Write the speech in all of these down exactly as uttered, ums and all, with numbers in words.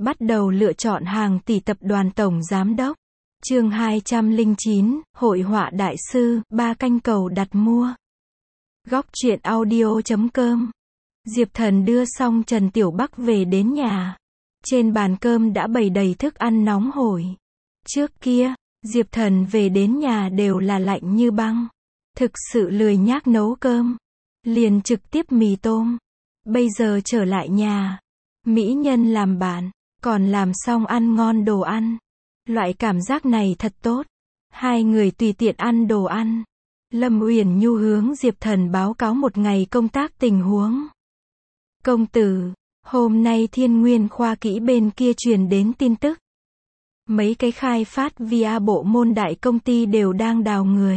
Bắt đầu lựa chọn hàng tỷ tập đoàn tổng giám đốc. Chương hai trăm lẻ chín, Hội họa đại sư, ba canh cầu đặt mua. Góc truyện audio chấm com. Diệp Thần đưa xong Trần Tiểu Bắc về đến nhà. Trên bàn cơm đã bày đầy thức ăn nóng hổi. Trước kia, Diệp Thần về đến nhà đều là lạnh như băng. Thực sự lười nhác nấu cơm. Liền trực tiếp mì tôm. Bây giờ trở lại nhà. Mỹ nhân làm bạn, còn làm xong ăn ngon đồ ăn. Loại cảm giác này thật tốt. Hai người tùy tiện ăn đồ ăn. Lâm Uyển Nhu hướng Diệp Thần báo cáo một ngày công tác tình huống. Công tử, hôm nay Thiên Nguyên khoa kỹ bên kia truyền đến tin tức. Mấy cái khai phát vê rờ bộ môn đại công ty đều đang đào người.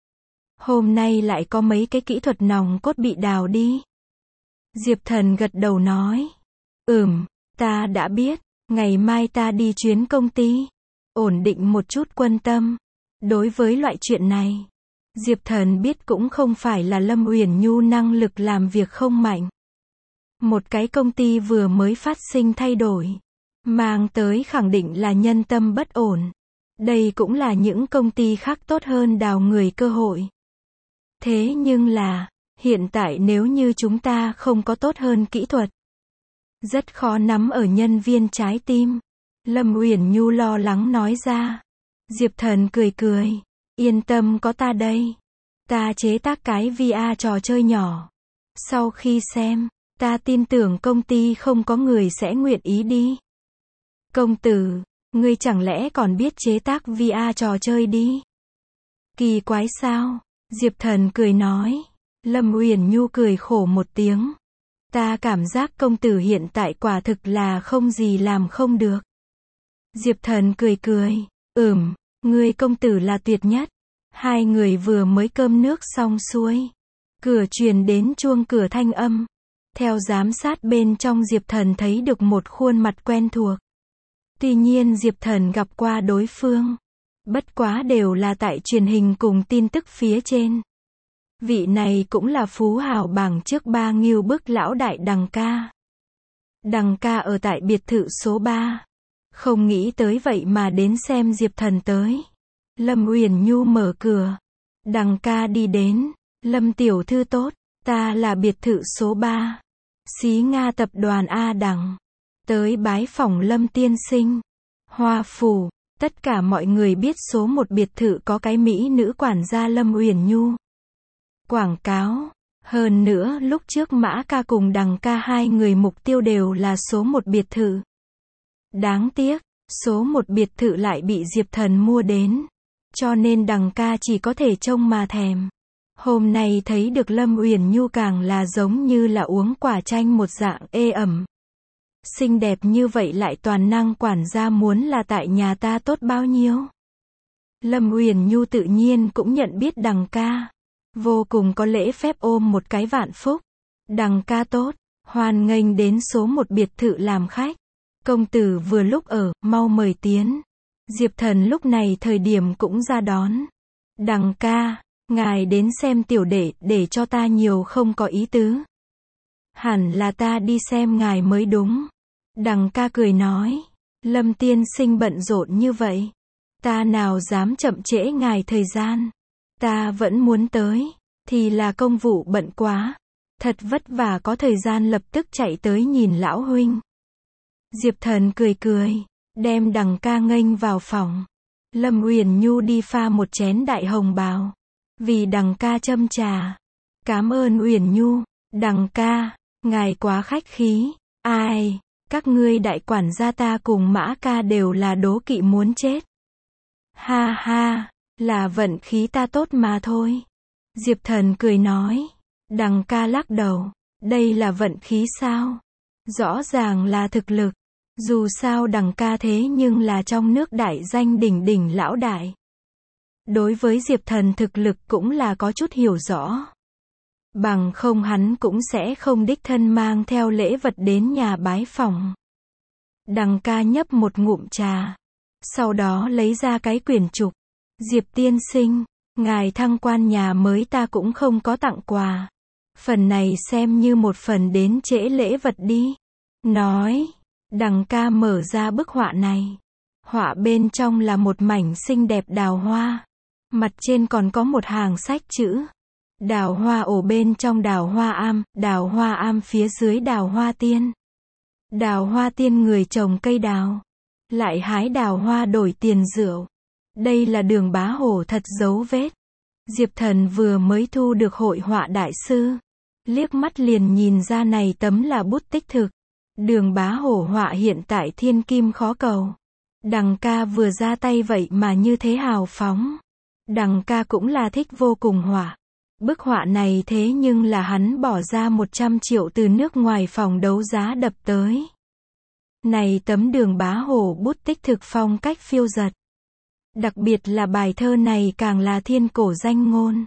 Hôm nay lại có mấy cái kỹ thuật nòng cốt bị đào đi. Diệp Thần gật đầu nói. Ừm, ta đã biết, ngày mai ta đi chuyến công ty. Ổn định một chút quân tâm. Đối với loại chuyện này, Diệp Thần biết cũng không phải là Lâm Uyển Nhu năng lực làm việc không mạnh. Một cái công ty vừa mới phát sinh thay đổi, mang tới khẳng định là nhân tâm bất ổn. Đây cũng là những công ty khác tốt hơn đào người cơ hội. Thế nhưng là, hiện tại nếu như chúng ta không có tốt hơn kỹ thuật, rất khó nắm ở nhân viên trái tim. Lâm Uyển Nhu lo lắng nói ra. Diệp Thần cười cười. Yên tâm có ta đây. Ta chế tác cái vê rờ trò chơi nhỏ. Sau khi xem, ta tin tưởng công ty không có người sẽ nguyện ý đi. Công tử, ngươi chẳng lẽ còn biết chế tác vê rờ trò chơi đi? Kỳ quái sao? Diệp Thần cười nói. Lâm Uyển Nhu cười khổ một tiếng. Ta cảm giác công tử hiện tại quả thực là không gì làm không được. Diệp Thần cười cười. Ừm, ngươi công tử là tuyệt nhất. Hai người vừa mới cơm nước xong xuôi. Cửa truyền đến chuông cửa thanh âm. Theo giám sát bên trong Diệp Thần thấy được một khuôn mặt quen thuộc. Tuy nhiên Diệp Thần gặp qua đối phương. Bất quá đều là tại truyền hình cùng tin tức phía trên. Vị này cũng là phú hào bảng trước ba ngưu bức lão đại Đằng ca. Đằng ca ở tại biệt thự số ba. Không nghĩ tới vậy mà đến xem Diệp Thần tới. Lâm Uyển Nhu mở cửa. Đằng ca đi đến. Lâm tiểu thư tốt, ta là biệt thự số ba. Xí Nga tập đoàn A Đằng. Tới bái phỏng Lâm tiên sinh. Hoa phủ, tất cả mọi người biết số một biệt thự có cái mỹ nữ quản gia Lâm Uyển Nhu. Quảng cáo. Hơn nữa lúc trước Mã ca cùng Đằng ca hai người mục tiêu đều là số một biệt thự. Đáng tiếc, số một biệt thự lại bị Diệp Thần mua đến. Cho nên Đằng ca chỉ có thể trông mà thèm. Hôm nay thấy được Lâm Uyển Nhu càng là giống như là uống quả chanh một dạng ê ẩm. Xinh đẹp như vậy lại toàn năng quản gia muốn là tại nhà ta tốt bao nhiêu. Lâm Uyển Nhu tự nhiên cũng nhận biết Đằng ca. Vô cùng có lễ phép ôm một cái vạn phúc. Đằng ca tốt, hoan nghênh đến số một biệt thự làm khách. Công tử vừa lúc ở, mau mời tiến. Diệp Thần lúc này thời điểm cũng ra đón. Đằng ca, ngài đến xem tiểu đệ, để cho ta nhiều không có ý tứ. Hẳn là ta đi xem ngài mới đúng. Đằng ca cười nói. Lâm tiên sinh bận rộn như vậy. Ta nào dám chậm trễ ngài thời gian. Ta vẫn muốn tới. Thì là công vụ bận quá. Thật vất vả có thời gian lập tức chạy tới nhìn lão huynh. Diệp Thần cười cười. Đem Đằng ca nghênh vào phòng. Lâm Uyển Nhu đi pha một chén đại hồng bào. Vì Đằng ca châm trà. Cảm ơn Uyển Nhu. Đằng ca, ngài quá khách khí. Ai, các ngươi đại quản gia ta cùng Mã ca đều là đố kỵ muốn chết. Ha ha, là vận khí ta tốt mà thôi. Diệp Thần cười nói. Đằng ca lắc đầu. Đây là vận khí sao? Rõ ràng là thực lực. Dù sao Đằng ca thế nhưng là trong nước đại danh đỉnh đỉnh lão đại. Đối với Diệp Thần thực lực cũng là có chút hiểu rõ. Bằng không hắn cũng sẽ không đích thân mang theo lễ vật đến nhà bái phỏng. Đằng ca nhấp một ngụm trà. Sau đó lấy ra cái quyển trục. Diệp tiên sinh, ngài thăng quan nhà mới ta cũng không có tặng quà. Phần này xem như một phần đến trễ lễ vật đi. Nói, Đằng ca mở ra bức họa này. Họa bên trong là một mảnh xinh đẹp đào hoa. Mặt trên còn có một hàng sách chữ. Đào hoa ổ bên trong đào hoa am, đào hoa am phía dưới đào hoa tiên. Đào hoa tiên người trồng cây đào. Lại hái đào hoa đổi tiền rượu. Đây là Đường Bá Hổ thật dấu vết. Diệp Thần vừa mới thu được hội họa đại sư. Liếc mắt liền nhìn ra này tấm là bút tích thực. Đường Bá Hổ họa hiện tại thiên kim khó cầu. Đằng ca vừa ra tay vậy mà như thế hào phóng. Đằng ca cũng là thích vô cùng họa. Bức họa này thế nhưng là hắn bỏ ra một trăm triệu từ nước ngoài phòng đấu giá đập tới. Này tấm Đường Bá Hổ bút tích thực phong cách phiêu dật. Đặc biệt là bài thơ này càng là thiên cổ danh ngôn.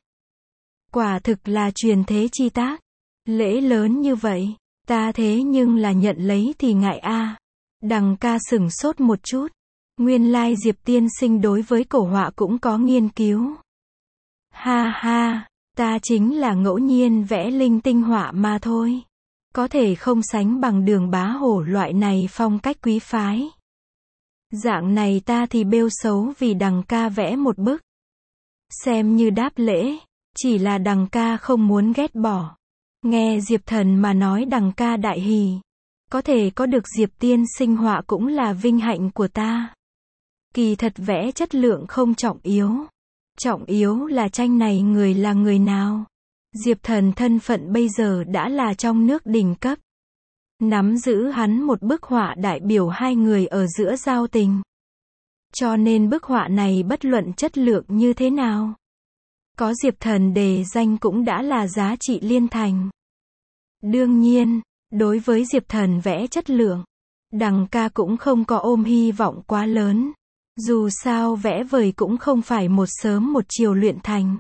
Quả thực là truyền thế chi tác. Lễ lớn như vậy, ta thế nhưng là nhận lấy thì ngại a. Đằng ca sửng sốt một chút. Nguyên lai Diệp tiên sinh đối với cổ họa cũng có nghiên cứu. Ha ha, ta chính là ngẫu nhiên vẽ linh tinh họa mà thôi. Có thể không sánh bằng Đường Bá Hổ loại này phong cách quý phái. Dạng này ta thì bêu xấu vì đằng ca vẽ một bức. Xem như đáp lễ, chỉ là đằng ca không muốn ghét bỏ. Nghe Diệp Thần mà nói đằng ca đại hỉ. Có thể có được Diệp tiên sinh họa cũng là vinh hạnh của ta. Kỳ thật vẽ chất lượng không trọng yếu. Trọng yếu là tranh này người là người nào. Diệp Thần thân phận bây giờ đã là trong nước đỉnh cấp. Nắm giữ hắn một bức họa đại biểu hai người ở giữa giao tình. Cho nên bức họa này bất luận chất lượng như thế nào. Có Diệp Thần đề danh cũng đã là giá trị liên thành. Đương nhiên, đối với Diệp Thần vẽ chất lượng, đằng ca cũng không có ôm hy vọng quá lớn. Dù sao vẽ vời cũng không phải một sớm một chiều luyện thành.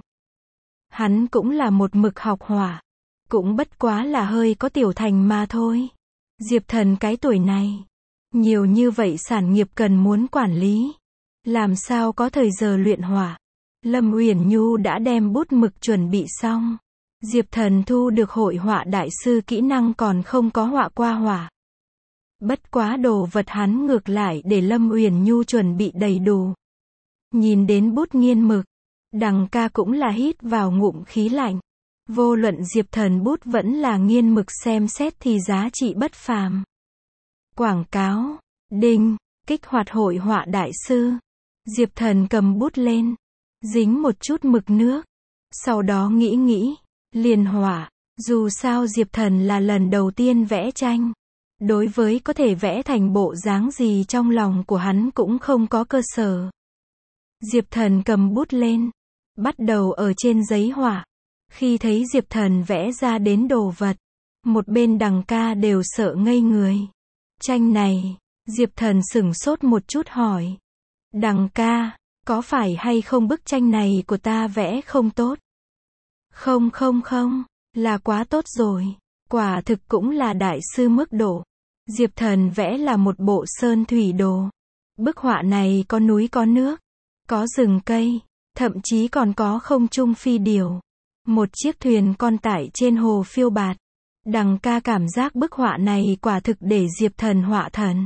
Hắn cũng là một mực học họa. Cũng bất quá là hơi có tiểu thành mà thôi. Diệp Thần cái tuổi này. Nhiều như vậy sản nghiệp cần muốn quản lý. Làm sao có thời giờ luyện họa. Lâm Uyển Nhu đã đem bút mực chuẩn bị xong. Diệp Thần thu được hội họa đại sư kỹ năng còn không có họa qua họa. Bất quá đồ vật hắn ngược lại để Lâm Uyển Nhu chuẩn bị đầy đủ. Nhìn đến bút nghiên mực, đằng ca cũng là hít vào ngụm khí lạnh. Vô luận Diệp Thần bút vẫn là nghiên mực xem xét thì giá trị bất phàm. Quảng cáo, đinh, kích hoạt hội họa đại sư. Diệp Thần cầm bút lên, dính một chút mực nước. Sau đó nghĩ nghĩ, liền họa. Dù sao Diệp Thần là lần đầu tiên vẽ tranh. Đối với có thể vẽ thành bộ dáng gì trong lòng của hắn cũng không có cơ sở. Diệp Thần cầm bút lên, bắt đầu ở trên giấy họa. Khi thấy Diệp Thần vẽ ra đến đồ vật, một bên đằng ca đều sợ ngây người. Tranh này, Diệp Thần sửng sốt một chút hỏi. Đằng ca, có phải hay không bức tranh này của ta vẽ không tốt? Không không không, là quá tốt rồi. Quả thực cũng là đại sư mức độ. Diệp Thần vẽ là một bộ sơn thủy đồ. Bức họa này có núi có nước, có rừng cây, thậm chí còn có không trung phi điểu. Một chiếc thuyền con tải trên hồ phiêu bạt. Đằng ca cảm giác bức họa này quả thực để Diệp Thần họa thần.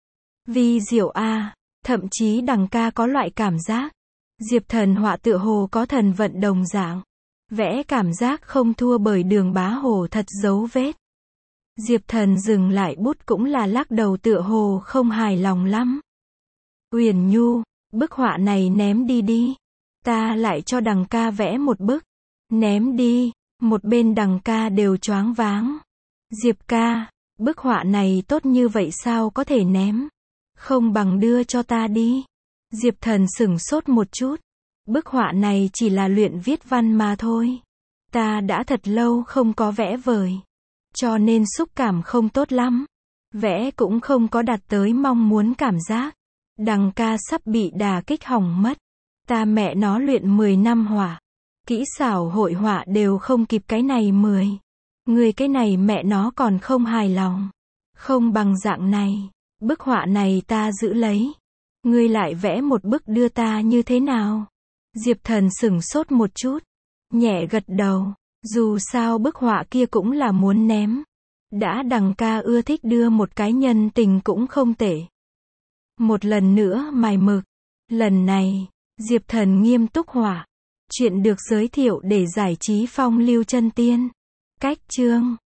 Vi diệu a, thậm chí đằng ca có loại cảm giác. Diệp Thần họa tựa hồ có thần vận đồng dạng. Vẽ cảm giác không thua bởi Đường Bá Hổ thật dấu vết. Diệp Thần dừng lại bút cũng là lắc đầu tựa hồ không hài lòng lắm. Uyển Nhu, bức họa này ném đi đi. Ta lại cho đằng ca vẽ một bức. Ném đi, một bên đằng ca đều choáng váng. Diệp ca, bức họa này tốt như vậy sao có thể ném? Không bằng đưa cho ta đi. Diệp Thần sửng sốt một chút. Bức họa này chỉ là luyện viết văn mà thôi. Ta đã thật lâu không có vẽ vời. Cho nên xúc cảm không tốt lắm. Vẽ cũng không có đạt tới mong muốn cảm giác. Đằng ca sắp bị đả kích hỏng mất. Ta mẹ nó luyện mười năm họa. Kỹ xảo hội họa đều không kịp cái này mười. Người cái này mẹ nó còn không hài lòng. Không bằng dạng này. Bức họa này ta giữ lấy. Ngươi lại vẽ một bức đưa ta như thế nào? Diệp Thần sửng sốt một chút. Nhẹ gật đầu. Dù sao bức họa kia cũng là muốn ném. Đã đằng ca ưa thích đưa một cái nhân tình cũng không tệ. Một lần nữa mài mực. Lần này, Diệp Thần nghiêm túc họa. Chuyện được giới thiệu để giải trí phong lưu chân tiên. Cách chương